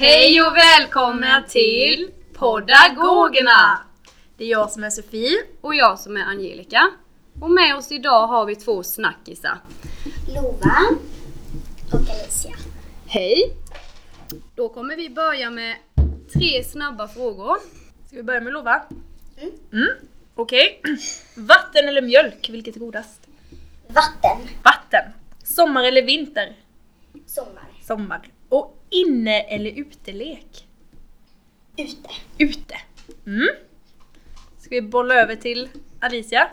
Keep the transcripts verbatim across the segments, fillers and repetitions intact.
Hej och välkomna till Podagogerna! Det är jag som är Sofie. Och jag som är Angelica. Och med oss idag har vi två snackisar. Lova och Alicia. Hej! Då kommer vi börja med tre snabba frågor. Ska vi börja med Lova? Mm. Mm. Okej. Okay. Vatten eller mjölk? Vilket är godast? Vatten. Vatten. Sommar eller vinter? Sommar. Sommar. Och inne eller utelek? Ute. Ute. Mm. Ska vi bolla över till Alicia?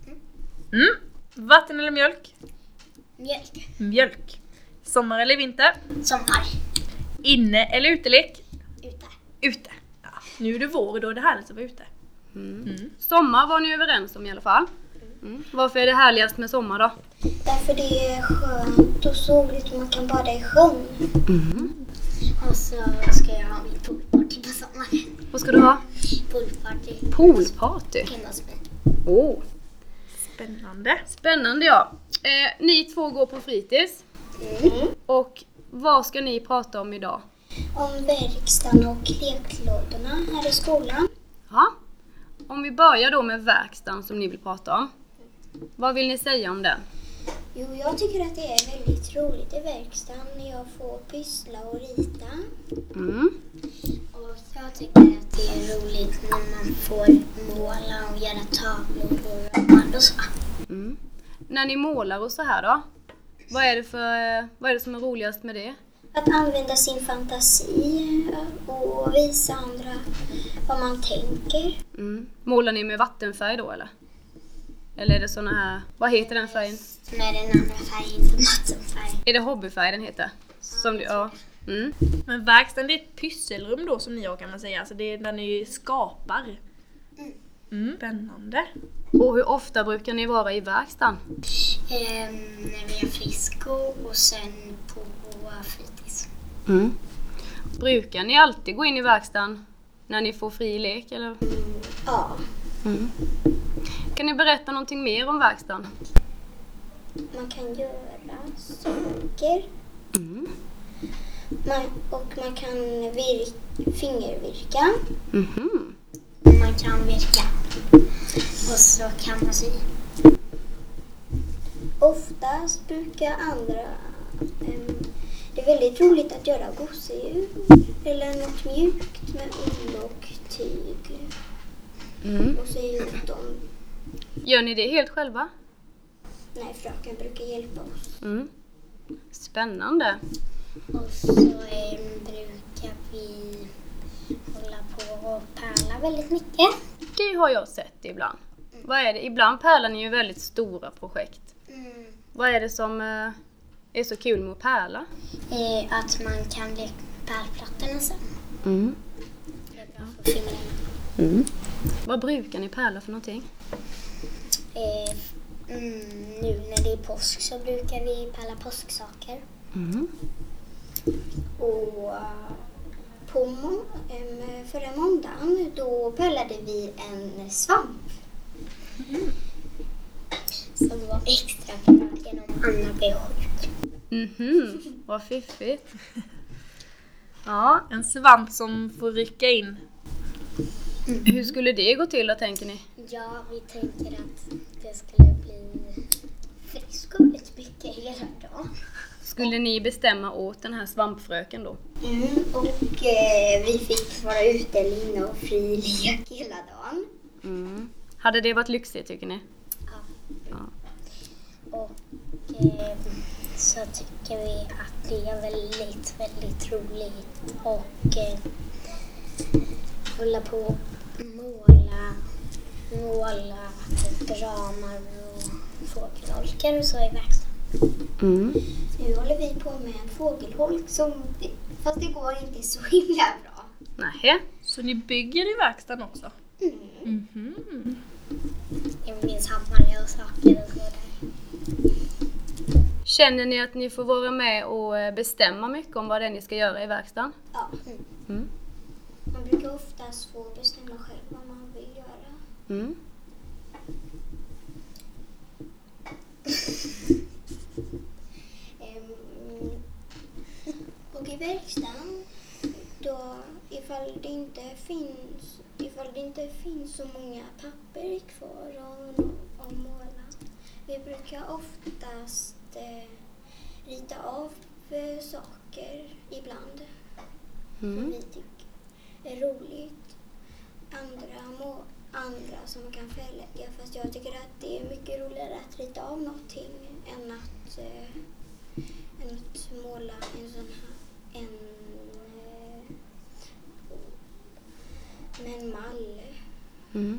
Mm. Vatten eller mjölk? Mjölk. Mjölk. Sommar eller vinter? Sommar. Inne eller utelek? Ute. Ute. Ja. Nu är det vår och då är det härligt att vara ute. Mm. Mm. Sommar var ni överens om i alla fall. Mm. Varför är det härligast med sommar då? Därför det är skönt och soligt och man kan bada i sjön. Mm. Och så ska jag ha mitt poolparty på sommaren. Vad ska du ha? Poolparty. Poolparty. Hemma hos mig. Åh, Spännande. spännande ja. Eh, ni två går på fritids. Mm. Och vad ska ni prata om idag? Om verkstaden och leklådorna här i skolan. Ja. Om vi börjar då med verkstaden som ni vill prata om. Vad vill ni säga om den? Jo, jag tycker att det är väldigt roligt i verkstaden när jag får pyssla och rita. Mm. Och jag tycker att det är roligt när man får måla och göra tavlor och ramar och så. Mm. När ni målar och så här då? Vad är det för vad är det som är roligast med det? Att använda sin fantasi och visa andra vad man tänker. Mm. Målar ni med vattenfärg då eller? Eller är det såna här, vad heter den färgen? Med den andra färgen som vattenfärg. Är det hobbyfärg den heter? Som du, ja. Mm. Men verkstaden är ett pysselrum då som ni har kan man säga. Alltså det är där ni skapar. Mm. Spännande. Och hur ofta brukar ni vara i verkstaden? Ehm, när vi har frisko och sen på fritids. Mm. Brukar ni alltid gå in i verkstaden när ni får fri lek eller? Mm, ja. Mm. Kan ni berätta någonting mer om verkstaden? Man kan göra saker. Mm. Man, och man kan vir- fingervirka. Mm-hmm. Man kan virka. Och så kan man sy. Oftast brukar andra... Um, det är väldigt roligt att göra gosedjur. Eller något mjukt med ull och tyg. Mm. Och sy ut dem. Gör ni det helt själva? Nej, fröken brukar hjälpa oss. Mm. Spännande. Och så um, brukar vi hålla på och pärla väldigt mycket. Det har jag sett ibland. Mm. Vad är det? Ibland pärlar ni ju väldigt stora projekt. Mm. Vad är det som eh, är så kul med att pärla? Eh, att man kan leka pärlplattorna sen. Mm. Det är bra för fingrarna. Mm. Vad brukar ni pärla för någonting? Eh, mm, nu när det är påsk så brukar vi pärla påsksaker. Mm. Och på må- äm, förra måndagen då pärlade vi en svamp. Mm. Som var extra bra genom Anna blev sjuk. Mhm, vad fiffigt. Ja, En svamp som får rycka in. Mm. hur skulle det gå till då tänker ni? Ja, vi tänker att det skulle bli frisk och väldigt mycket hela dagen. Skulle ni bestämma åt den här svampfröken då? Mm, och eh, vi fick vara ute eller inne och fri lek hela dagen. Mm. Hade det varit lyxigt tycker ni? Ja. Ja. Och eh, så tycker vi att det är väldigt, väldigt roligt och eh, hålla på och måla, måla typ ramar och fågelholkar och så i verkstaden. Mm. Nu håller vi på med en fågelholk som, fast det går inte så himla bra. Nähä. Så ni bygger i verkstaden också? Mm. Mhm. Det finns hammare och saker och sådär. Känner ni att ni får vara med och eh, bestämma mycket om vad det är ni ska göra i verkstaden? Ja. Mm. Mm. Man brukar oftast få bestämma själv vad man vill göra. Mm. Ehm, och i verkstaden då ifall det inte finns, ifall det inte finns så många papper kvar av, av måla. Vi brukar oftast eh, rita av eh, saker ibland Mm. som vi tycker är roligt. Andra, må, andra som man kan förlägga, fast jag tycker att det är mycket roligare att rita av någonting än att, eh, än att måla en sån här en, eh, med en mall. Mm.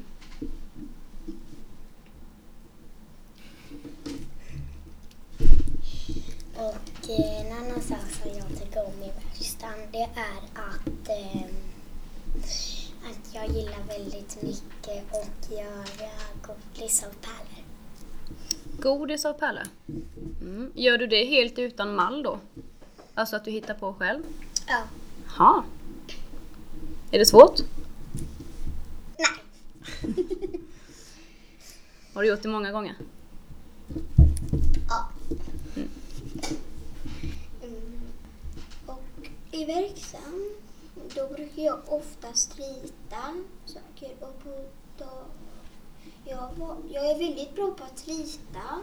Och eh, en annan sak som jag tycker om i verkstaden, det är att, eh, att jag gillar väldigt mycket att göra godis av pärlor. Godis av pärlor. Mm. Gör du det helt utan mall då? Alltså att du hittar på själv? Ja. Ja. Är det svårt? Nej. Har du gjort det många gånger? Ja. Mm. Och i verkstaden, då brukar jag oftast rita saker. Och på, då, jag, var, jag är väldigt bra på att rita.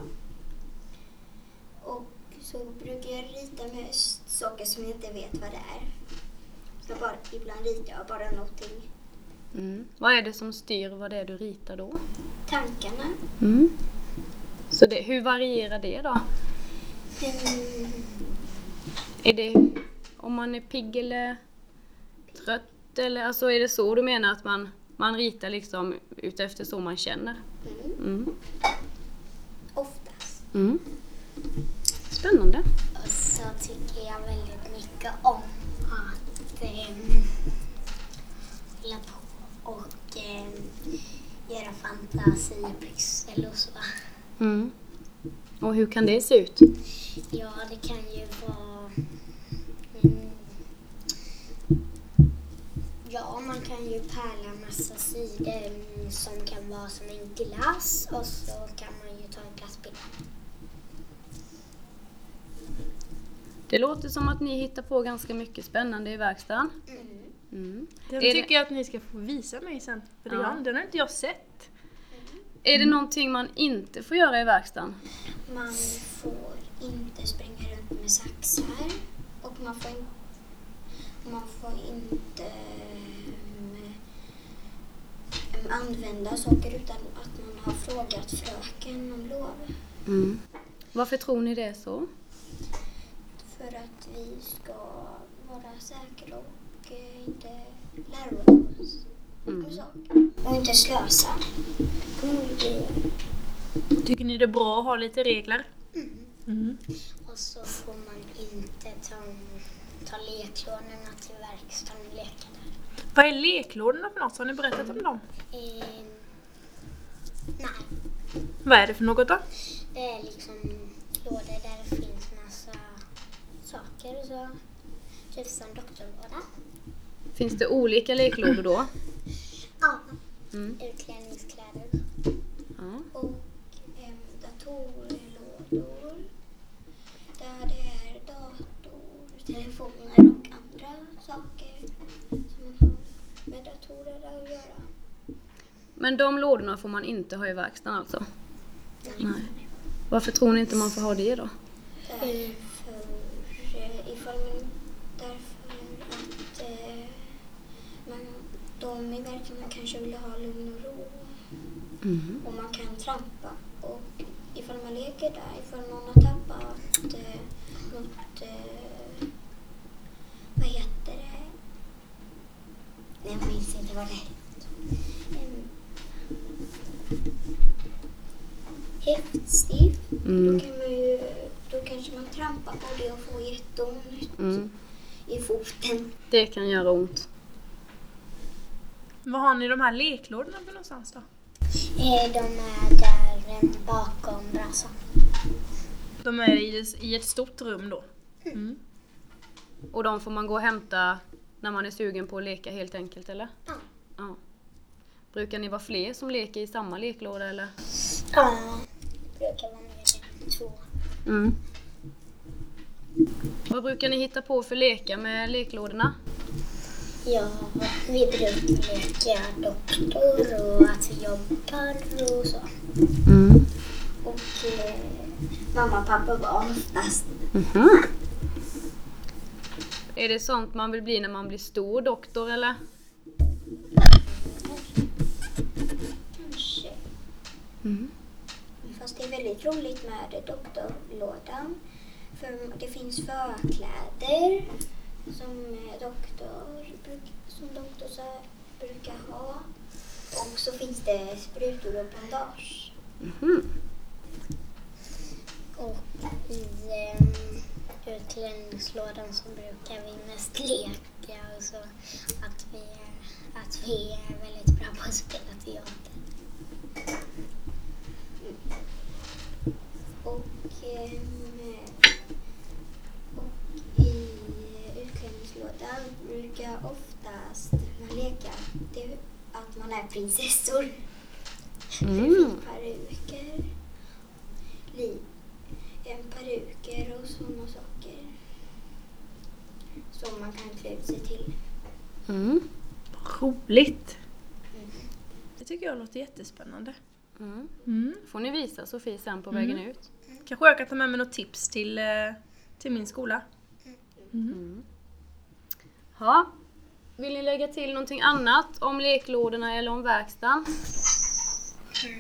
Och så brukar jag rita med saker som jag inte vet vad det är. Så bara, ibland ritar jag bara någonting. Mm. Vad är det som styr vad det är du ritar då? Tankarna. Mm. Så det, hur varierar det då? Mm. Är det om man är pigg eller trött? Eller alltså är det så du menar att man, man ritar liksom utefter så man känner? Mm. Mm. Oftast. Mm. Spännande. Och så tycker jag väldigt mycket om att eh, hålla på och eh, göra fantasipyssel och så. Mm. Och hur kan det se ut? Ja, det kan ju vara... Mm, ja, man kan ju pärla massa sidor mm, som kan vara som en glass och så kan man ju ta en glassbild. Det låter som att ni hittar på ganska mycket spännande i verkstaden. Mm. Mm. Den Är tycker det- jag att ni ska få visa mig sen. För det Ja. har- Den har inte jag sett. Är det någonting man inte får göra i verkstaden? Man får inte springa runt med saxar och man får, in, man får inte um, använda saker utan att man har frågat fröken om lov. Mm. Varför tror ni det är så? För att vi ska vara säkra och eh, inte lära oss Mm. om saker. Och inte slösa. Mm. Tycker ni det är bra att ha lite regler? Mm. Mm. Och så får man inte ta, ta leklådorna till verkstaden och leka där. Vad är leklådorna för något? Har ni berättat om dem? Eh, nej, Vad är det för något då? det är liksom lådor där det finns massa saker och så. Typ som doktorlåda. Finns det olika leklådor då? Ja, Mm. utklädningskläder. Ja. Och eh, datorlådor. Där det är dator, telefoner och andra saker som har med datorer att göra. Men de lådorna får man inte ha i verkstaden alltså? Nej. Nej. Varför tror ni inte man får ha det då? Därför, eh, ifall man, därför att eh, man, de i verkligheten kanske vill ha lugn och ro. Mm. Och man kan trampa. Och ifall man leker där, ifall någon har tappat eh, något, eh, vad heter det? Nej, jag minns inte vad det är. En häftstift. Mm. Då kan man ju, då kanske man trampar på det och får jätteont Mm. i foten. Det kan göra ont. Vad har ni de här leklådorna för någonstans då? Eh, de är där eh, bakom brasan. De är i, i ett stort rum då. Mm. Och de får man gå och hämta när man är sugen på att leka helt enkelt, eller? Ja. Ja. Brukar ni vara fler som leker i samma leklåda, eller? Ja, brukar vara mer än två. Mm. Vad brukar ni hitta på för lekar med leklådorna? Ja, vi brukar leka doktor och att vi jobbar och så. Mm. Och eh, mamma och pappa var oftast. Mm-hmm. Är det sånt man vill bli när man blir stor doktor eller? Kanske. Mm. Fast det är väldigt roligt med doktorlådan. För det finns förkläder som doktor, som doktor så brukar ha. Och så finns det sprutor och bandage. Mm. Och i um, utklädningslådan så brukar vi mest leka och så att vi, att vi är väldigt bra på att spela teater. Mm. Och, um, och i utklädningslådan brukar oftast man leka det, att man är prinsessor. Mm. Det finns peruker, li, en peruker och sådana saker som man kan klä ut sig till. Mm. Roligt! Mm. Det tycker jag låter jättespännande. Mm. Mm. Får ni visa Sofie sen på Mm. vägen ut? Kanske jag kan ta med mig något tips till, eh, till min skola. Mm. Mm. Ja. Vill ni lägga till någonting annat om leklådorna eller om verkstaden? Mm.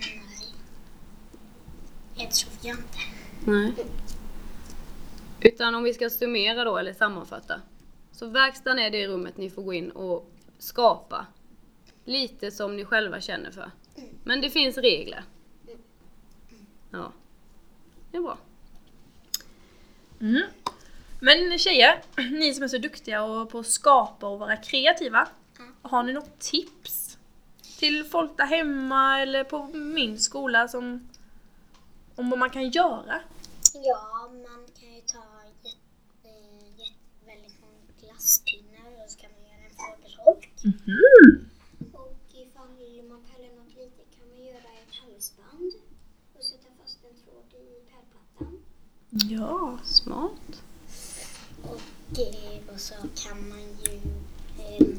Jag tror jag inte. Nej. Utan om vi ska summera då eller sammanfatta. Så verkstaden är det rummet ni får gå in och skapa. Lite som ni själva känner för. Men det finns regler. Ja. Det är bra. Mm. Men tjejer, ni som är så duktiga och på att skapa och vara kreativa. Har ni något tips till folk där hemma eller på min skola som, om vad man kan göra? Ja, man kan ju ta jätte, jätte, väldigt många glasspinnar och så kan man göra en fågelholk. Mm. Och ifall man pärlar något litet kan man göra ett halsband och sätta fast en tråd i pärlplattan. Ja. Smart. Och, eh, och så kan man ju eh,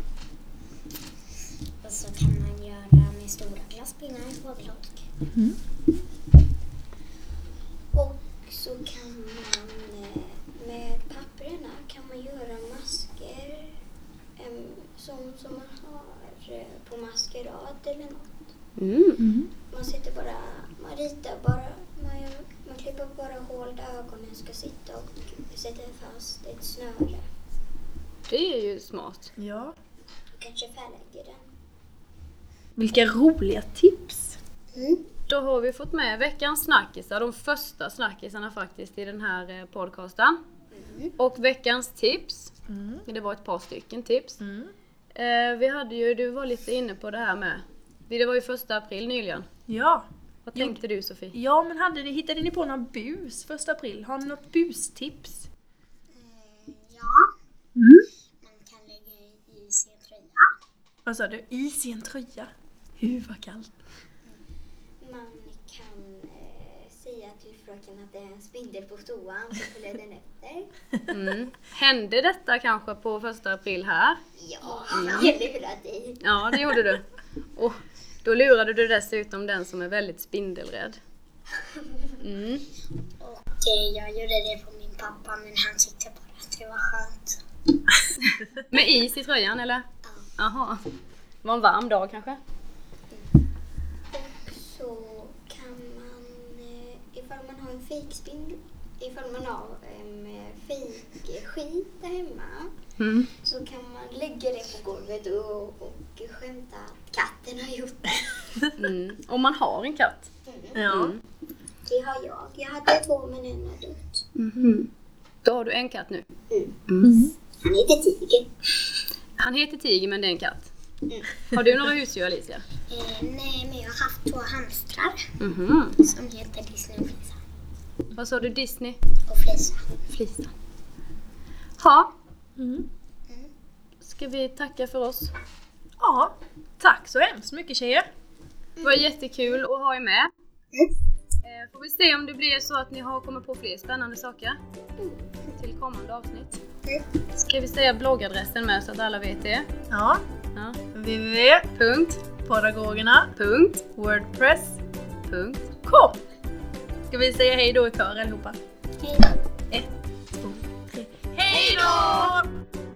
och så kan man göra med stora glasspinnar en fågelholk. Mm. Och så kan man eh, med papperna kan man göra masker eh, som, som man har eh, på maskerad eller något. Mm. Mm. Man sitter bara, man ritar bara, man, gör, man klipper bara hål där ögonen ska sitta och sätter fast ett snöre. Det är ju smart. Ja. Och kanske färglägger den. Vilka roliga tips! Mm. Då har vi fått med veckans snackisar, de första snackisarna faktiskt i den här eh, podcasten. Mm. Och veckans tips, Mm. det var ett par stycken tips. Mm. Eh, vi hade ju, du var lite inne på det här med, det var ju första april nyligen. Ja. Vad tänkte du Sofie? Ja, men hade ni, hittade ni på någon bus första april? Har ni något bustips? Mm, ja, Mm. man kan lägga i sin tröja. Vad sa du? Is i en tröja? Hur vad kallt. Man kan eh, säga till fröken att det är en spindel på toan så följer den efter. Mm. Hände detta kanske på första april här? Ja, jag lurade dig. Ja, det gjorde du. Och då lurade du dessutom den som är väldigt spindelrädd. Mm. Och eh, jag gjorde det på min pappa men han tyckte bara att det var skönt. Med is i tröjan eller? Ja. Jaha. Det var en varm dag kanske? Och så kan man, eh, ifall man har en fejkspindel, ifall man har en eh, fejkskit där hemma Mm. så kan man lägga det på golvet och, och skämta att katten har gjort det. Mm. Om man har en katt. Mm. Ja. Mm. Det har jag. Jag hade två men en har dött. Mm. Då har du en katt nu. Mm. Mm. Han heter Tiger. Han heter Tiger men det är en katt. Mm. Har du några husdjur Alicia? Eh, nej, men jag har haft två hamstrar Mhm. som heter Disney och Flisa. Vad sa du? Disney? Och Flisa. Flisa. Ja, Mm. ska vi tacka för oss? Ja, tack så hemskt mycket tjejer. Det var jättekul att ha er med. Mm. Eh, Får vi se om det blir så att ni har kommit på fler spännande saker till till kommande avsnitt. Mm. Ska vi säga bloggadressen med så att alla vet det? Ja, Ja. w w w Punkt. Podagogerna Punkt. Wordpress Punkt. kom. Ska vi säga hej då i kör allihopa? Hej då. Ett, två, tre. Hej då!